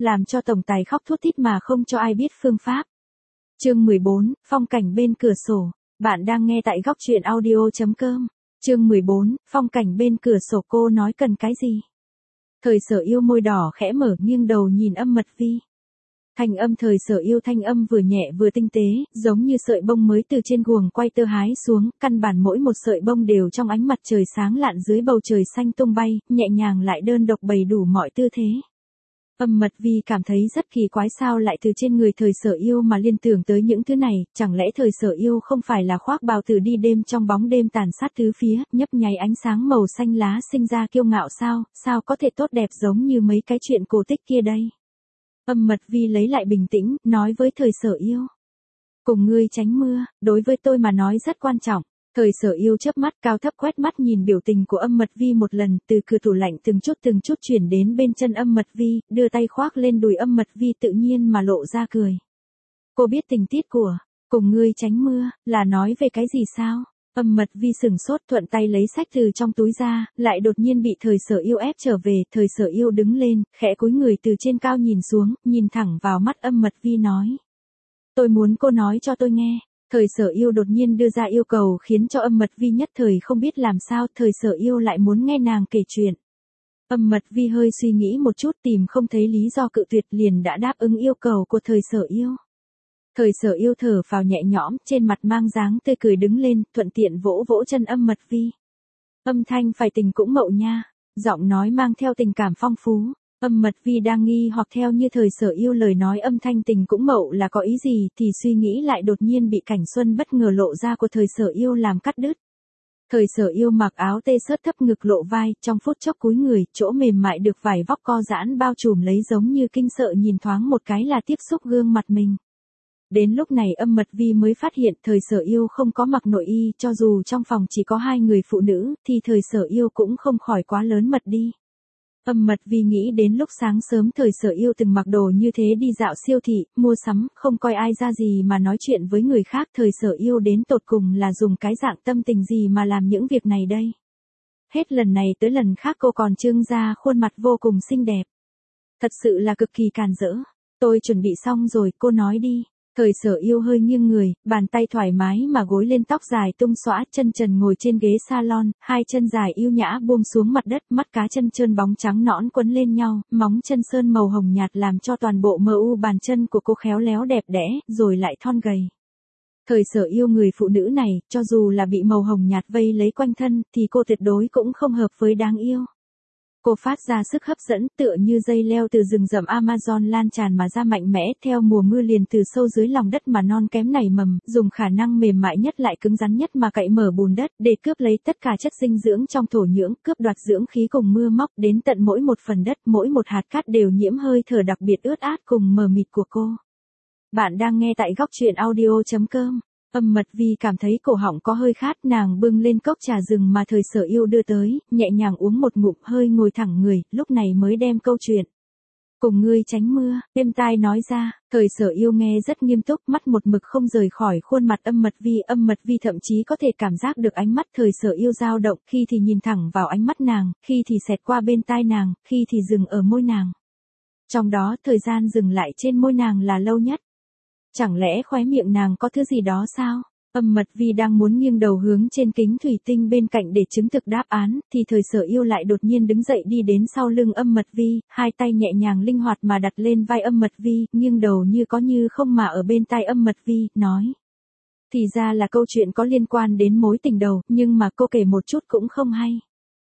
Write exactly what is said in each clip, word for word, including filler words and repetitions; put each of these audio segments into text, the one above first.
làm cho tổng tài khóc thút thít mà không cho ai biết phương pháp. Chương mười bốn, phong cảnh bên cửa sổ. Bạn đang nghe tại góc truyện audio chấm com. Chương mười bốn, phong cảnh bên cửa sổ. Cô nói cần cái gì? Thời Sở Yêu môi đỏ khẽ mở, nghiêng đầu nhìn Âm Mật Vi. Thanh âm Thời Sở Yêu thanh âm vừa nhẹ vừa tinh tế, giống như sợi bông mới từ trên guồng quay tơ hái xuống, căn bản mỗi một sợi bông đều trong ánh mặt trời sáng lạn dưới bầu trời xanh tung bay, nhẹ nhàng lại đơn độc bày đủ mọi tư thế. Âm Mật Vi cảm thấy rất kỳ quái, sao lại từ trên người Thời Sở Yêu mà liên tưởng tới những thứ này, chẳng lẽ Thời Sở Yêu không phải là khoác bào tử đi đêm trong bóng đêm tàn sát tứ phía, nhấp nháy ánh sáng màu xanh lá sinh ra kiêu ngạo sao, sao có thể tốt đẹp giống như mấy cái chuyện cổ tích kia đây. Âm Mật Vi lấy lại bình tĩnh, nói với Thời Sở Yêu. Cùng ngươi tránh mưa, đối với tôi mà nói rất quan trọng. Thời Sở Yêu chớp mắt cao thấp quét mắt nhìn biểu tình của Âm Mật Vi một lần, từ cửa tủ lạnh từng chút từng chút chuyển đến bên chân Âm Mật Vi, đưa tay khoác lên đùi Âm Mật Vi tự nhiên mà lộ ra cười. Cô biết tình tiết của cùng ngươi tránh mưa, là nói về cái gì sao? Âm Mật Vi sừng sốt, thuận tay lấy sách từ trong túi ra, lại đột nhiên bị Thời Sở Yêu ép trở về. Thời Sở Yêu đứng lên, khẽ cúi người từ trên cao nhìn xuống, nhìn thẳng vào mắt Âm Mật Vi nói. Tôi muốn cô nói cho tôi nghe. Thời Sở Yêu đột nhiên đưa ra yêu cầu khiến cho Âm Mật Vi nhất thời không biết làm sao. Thời Sở Yêu lại muốn nghe nàng kể chuyện. Âm Mật Vi hơi suy nghĩ một chút, tìm không thấy lý do cự tuyệt, liền đã đáp ứng yêu cầu của Thời Sở Yêu. Thời Sở Yêu thở phào nhẹ nhõm, trên mặt mang dáng tươi cười đứng lên, thuận tiện vỗ vỗ chân Âm Mật Vi. Âm thanh phải tình cũng mậu nha, giọng nói mang theo tình cảm phong phú. Âm Mật Vi đang nghi hoặc theo như Thời Sở Yêu lời nói âm thanh tình cũng mậu là có ý gì, thì suy nghĩ lại đột nhiên bị cảnh xuân bất ngờ lộ ra của Thời Sở Yêu làm cắt đứt. Thời Sở Yêu mặc áo tê sớt thấp ngực lộ vai, trong phút chốc cúi người, chỗ mềm mại được vải vóc co giãn bao trùm lấy, giống như kinh sợ nhìn thoáng một cái là tiếp xúc gương mặt mình. Đến lúc này Âm Mật Vi mới phát hiện Thời Sở Yêu không có mặc nội y, cho dù trong phòng chỉ có hai người phụ nữ, thì Thời Sở Yêu cũng không khỏi quá lớn mật đi. Âm Mật Vi nghĩ đến lúc sáng sớm Thời Sở Yêu từng mặc đồ như thế đi dạo siêu thị, mua sắm, không coi ai ra gì mà nói chuyện với người khác. Thời Sở Yêu đến tột cùng là dùng cái dạng tâm tình gì mà làm những việc này đây? Hết lần này tới lần khác cô còn trưng ra khuôn mặt vô cùng xinh đẹp. Thật sự là cực kỳ càn rỡ. Tôi chuẩn bị xong rồi, cô nói đi. Thời Sở Yêu hơi nghiêng người, bàn tay thoải mái mà gối lên tóc dài tung xõa, chân trần ngồi trên ghế salon, hai chân dài yêu nhã buông xuống mặt đất, mắt cá chân trơn bóng trắng nõn quấn lên nhau, móng chân sơn màu hồng nhạt làm cho toàn bộ mờ u bàn chân của cô khéo léo đẹp đẽ, rồi lại thon gầy. Thời Sở Yêu người phụ nữ này, cho dù là bị màu hồng nhạt vây lấy quanh thân, thì cô tuyệt đối cũng không hợp với đáng yêu. Cô phát ra sức hấp dẫn tựa như dây leo từ rừng rậm Amazon lan tràn mà ra mạnh mẽ, theo mùa mưa liền từ sâu dưới lòng đất mà non kém nảy mầm, dùng khả năng mềm mại nhất lại cứng rắn nhất mà cậy mở bùn đất, để cướp lấy tất cả chất dinh dưỡng trong thổ nhưỡng, cướp đoạt dưỡng khí cùng mưa móc, đến tận mỗi một phần đất, mỗi một hạt cát đều nhiễm hơi thở đặc biệt ướt át cùng mờ mịt của cô. Bạn đang nghe tại góc truyện audio chấm com. Âm Mật Vi cảm thấy cổ họng có hơi khát, nàng bưng lên cốc trà rừng mà Thời Sở Yêu đưa tới, nhẹ nhàng uống một ngụm, hơi ngồi thẳng người, lúc này mới đem câu chuyện cùng ngươi tránh mưa êm tai nói ra. Thời Sở Yêu nghe rất nghiêm túc, mắt một mực không rời khỏi khuôn mặt Âm Mật Vi. Âm Mật Vi thậm chí có thể cảm giác được ánh mắt Thời Sở Yêu dao động, khi thì nhìn thẳng vào ánh mắt nàng, khi thì xẹt qua bên tai nàng, khi thì dừng ở môi nàng. Trong đó thời gian dừng lại trên môi nàng là lâu nhất. Chẳng lẽ khóe miệng nàng có thứ gì đó sao? Âm Mật Vi đang muốn nghiêng đầu hướng trên kính thủy tinh bên cạnh để chứng thực đáp án, thì Thời Sở Yêu lại đột nhiên đứng dậy đi đến sau lưng Âm Mật Vi, hai tay nhẹ nhàng linh hoạt mà đặt lên vai Âm Mật Vi, nghiêng đầu như có như không mà ở bên tai Âm Mật Vi, nói. Thì ra là câu chuyện có liên quan đến mối tình đầu, nhưng mà cô kể một chút cũng không hay.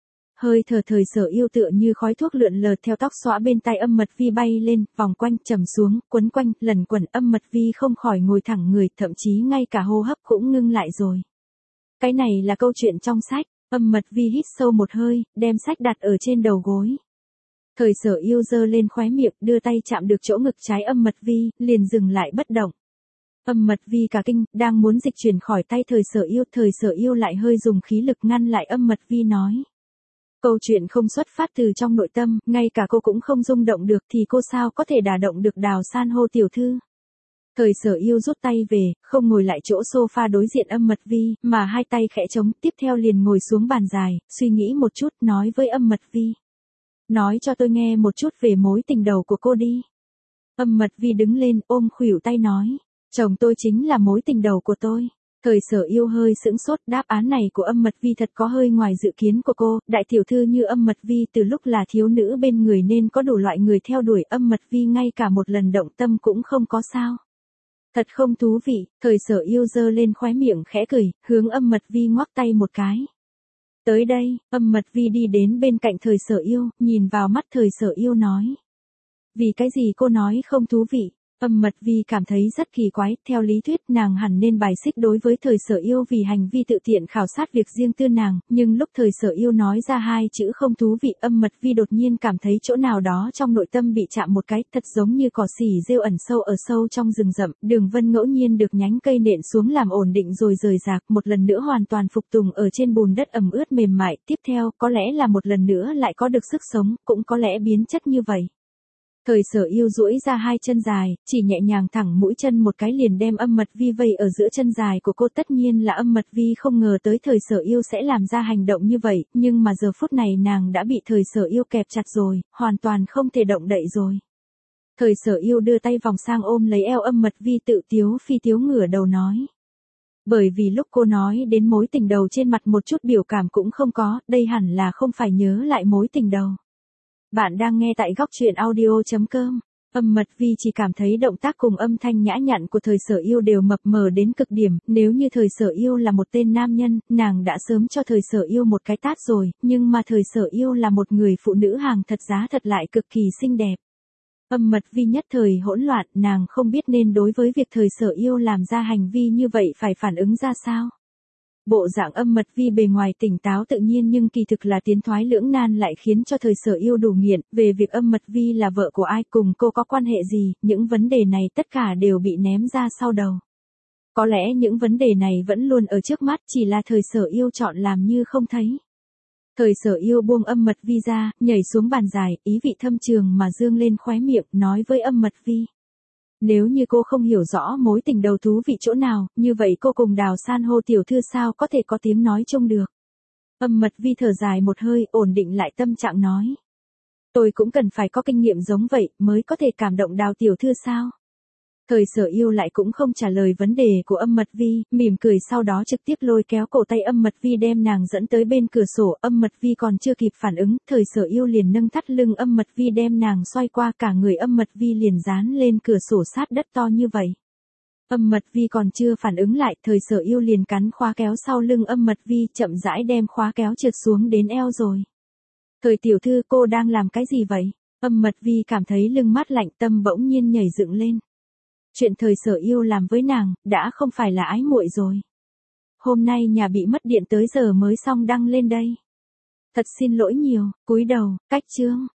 Hơi thở Thời Sở Yêu tựa như khói thuốc lượn lờ theo tóc xõa bên tai Âm Mật Vi bay lên, vòng quanh, trầm xuống, quấn quanh, lần quẩn. Âm Mật Vi không khỏi ngồi thẳng người, thậm chí ngay cả hô hấp cũng ngưng lại rồi. Cái này là câu chuyện trong sách. Âm Mật Vi hít sâu một hơi, đem sách đặt ở trên đầu gối. Thời Sở Yêu giơ lên khóe miệng, đưa tay chạm được chỗ ngực trái Âm Mật Vi, liền dừng lại bất động. Âm Mật Vi cả kinh, đang muốn dịch chuyển khỏi tay Thời Sở Yêu, Thời Sở Yêu lại hơi dùng khí lực ngăn lại Âm Mật Vi nói. Câu chuyện không xuất phát từ trong nội tâm, ngay cả cô cũng không rung động được thì cô sao có thể đả động được Đào San hô tiểu thư. Thời Sở Yêu rút tay về, không ngồi lại chỗ sofa đối diện Âm Mật Vi, mà hai tay khẽ trống, tiếp theo liền ngồi xuống bàn dài, suy nghĩ một chút, nói với Âm Mật Vi. Nói cho tôi nghe một chút về mối tình đầu của cô đi. Âm Mật Vi đứng lên ôm khuỷu tay nói. Chồng tôi chính là mối tình đầu của tôi. Thời Sở Yêu hơi sững sốt, đáp án này của Âm Mật Vi thật có hơi ngoài dự kiến của cô, đại tiểu thư như Âm Mật Vi từ lúc là thiếu nữ bên người nên có đủ loại người theo đuổi, Âm Mật Vi ngay cả một lần động tâm cũng không có sao. Thật không thú vị, Thời Sở Yêu giơ lên khóe miệng khẽ cười, hướng Âm Mật Vi ngoắc tay một cái. Tới đây, Âm Mật Vi đi đến bên cạnh Thời Sở Yêu, nhìn vào mắt Thời Sở Yêu nói. Vì cái gì cô nói không thú vị? Âm Mật Vi cảm thấy rất kỳ quái, theo lý thuyết nàng hẳn nên bài xích đối với Thời Sở Yêu vì hành vi tự tiện khảo sát việc riêng tư nàng, nhưng lúc Thời Sở Yêu nói ra hai chữ không thú vị, Âm Mật Vi đột nhiên cảm thấy chỗ nào đó trong nội tâm bị chạm một cái, thật giống như cỏ xỉ rêu ẩn sâu ở sâu trong rừng rậm, đường vân ngẫu nhiên được nhánh cây nện xuống làm ổn định rồi rời rạc, một lần nữa hoàn toàn phục tùng ở trên bùn đất ẩm ướt mềm mại, tiếp theo, có lẽ là một lần nữa lại có được sức sống, cũng có lẽ biến chất như vậy. Thời Sở Yêu duỗi ra hai chân dài, chỉ nhẹ nhàng thẳng mũi chân một cái liền đem Âm Mật Vi vây ở giữa chân dài của cô, tất nhiên là Âm Mật Vi không ngờ tới Thời Sở Yêu sẽ làm ra hành động như vậy, nhưng mà giờ phút này nàng đã bị Thời Sở Yêu kẹp chặt rồi, hoàn toàn không thể động đậy rồi. Thời Sở Yêu đưa tay vòng sang ôm lấy eo Âm Mật Vi, tự tiếu phi tiếu ngửa đầu nói. Bởi vì lúc cô nói đến mối tình đầu trên mặt một chút biểu cảm cũng không có, đây hẳn là không phải nhớ lại mối tình đầu. Bạn đang nghe tại góc truyện audio chấm com. Âm Mật Vi chỉ cảm thấy động tác cùng âm thanh nhã nhặn của Thời Sở Yêu đều mập mờ đến cực điểm, nếu như Thời Sở Yêu là một tên nam nhân, nàng đã sớm cho Thời Sở Yêu một cái tát rồi, nhưng mà Thời Sở Yêu là một người phụ nữ hàng thật giá thật lại cực kỳ xinh đẹp. Âm Mật Vi nhất thời hỗn loạn, nàng không biết nên đối với việc Thời Sở Yêu làm ra hành vi như vậy phải phản ứng ra sao. Bộ dạng Âm Mật Vi bề ngoài tỉnh táo tự nhiên nhưng kỳ thực là tiến thoái lưỡng nan lại khiến cho Thời Sở Yêu đủ nghiện, về việc Âm Mật Vi là vợ của ai, cùng cô có quan hệ gì, những vấn đề này tất cả đều bị ném ra sau đầu. Có lẽ những vấn đề này vẫn luôn ở trước mắt, chỉ là Thời Sở Yêu chọn làm như không thấy. Thời Sở Yêu buông Âm Mật Vi ra, nhảy xuống bàn dài, ý vị thâm trường mà dương lên khóe miệng, nói với Âm Mật Vi. Nếu như cô không hiểu rõ mối tình đầu thú vị chỗ nào, như vậy cô cùng Đào San hô tiểu thư sao có thể có tiếng nói chung được. Âm Mật Vi thở dài một hơi, ổn định lại tâm trạng nói. Tôi cũng cần phải có kinh nghiệm giống vậy, mới có thể cảm động Đào tiểu thư sao. Thời Sở Yêu lại cũng không trả lời vấn đề của Âm Mật Vi, mỉm cười sau đó trực tiếp lôi kéo cổ tay Âm Mật Vi đem nàng dẫn tới bên cửa sổ. Âm Mật Vi còn chưa kịp phản ứng, Thời Sở Yêu liền nâng thắt lưng Âm Mật Vi đem nàng xoay qua, cả người Âm Mật Vi liền dán lên cửa sổ sát đất to như vậy. Âm Mật Vi còn chưa phản ứng lại, Thời Sở Yêu liền cắn khóa kéo sau lưng Âm Mật Vi, chậm rãi đem khóa kéo trượt xuống đến eo rồi. Thời tiểu thư, cô đang làm cái gì vậy? Âm Mật Vi cảm thấy lưng mát lạnh, tâm bỗng nhiên nhảy dựng lên. Chuyện Thời Sở Yêu làm với nàng, đã không phải là ái muội rồi. Hôm nay nhà bị mất điện tới giờ mới xong đăng lên đây. Thật xin lỗi nhiều, cúi đầu, cách chương.